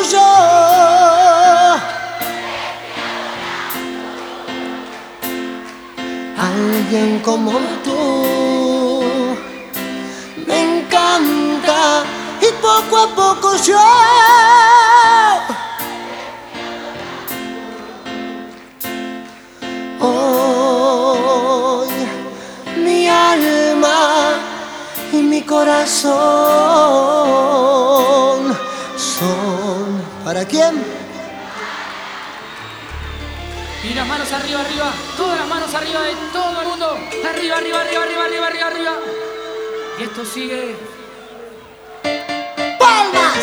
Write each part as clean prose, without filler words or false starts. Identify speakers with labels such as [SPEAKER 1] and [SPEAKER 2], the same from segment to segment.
[SPEAKER 1] yo. Alguien como tú me encanta y poco a poco yo hoy mi alma y mi corazón son ¿para quién?
[SPEAKER 2] Y las manos arriba, arriba, todas las manos arriba de todo el mundo. Arriba, arriba, arriba, arriba, arriba, arriba, arriba. Y esto sigue.
[SPEAKER 1] ¡Palmas!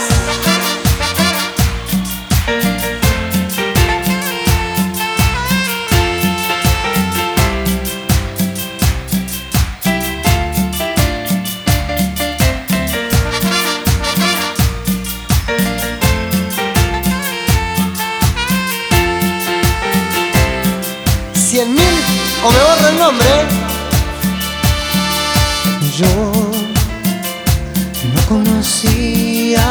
[SPEAKER 1] O me borro el nombre. Yo no conocía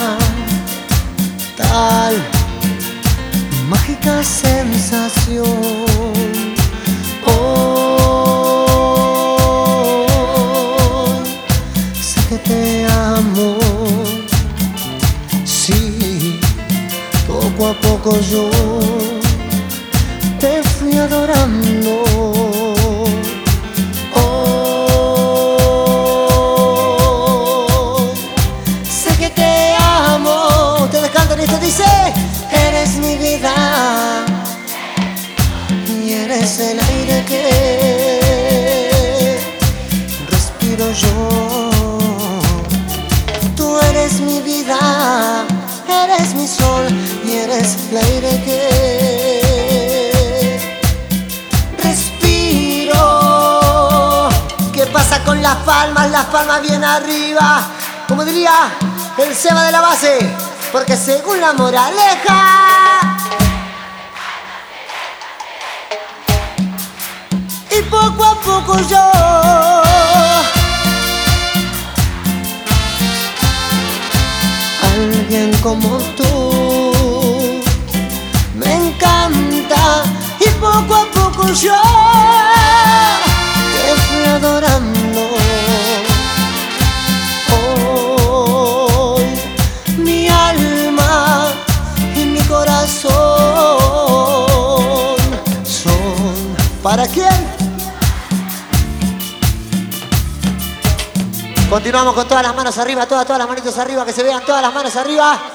[SPEAKER 1] tal mágica sensación. Hoy sé que te amo. Sí, poco a poco yo te fui adorando. Hoy sé que te amo. Ustedes cantan y esto dice: eres mi vida y eres el aire que respiro yo. Tú eres mi vida, eres mi sol y eres el aire que pasa con las palmas bien arriba, como diría el Seba de la base, porque según la moraleja, y poco a poco yo alguien como tú me encanta, y poco a poco yo te fui adorando. Hoy mi alma y mi corazón son ¿para quién? Continuamos con todas las manos arriba, todas las manitos arriba, que se vean todas las manos arriba.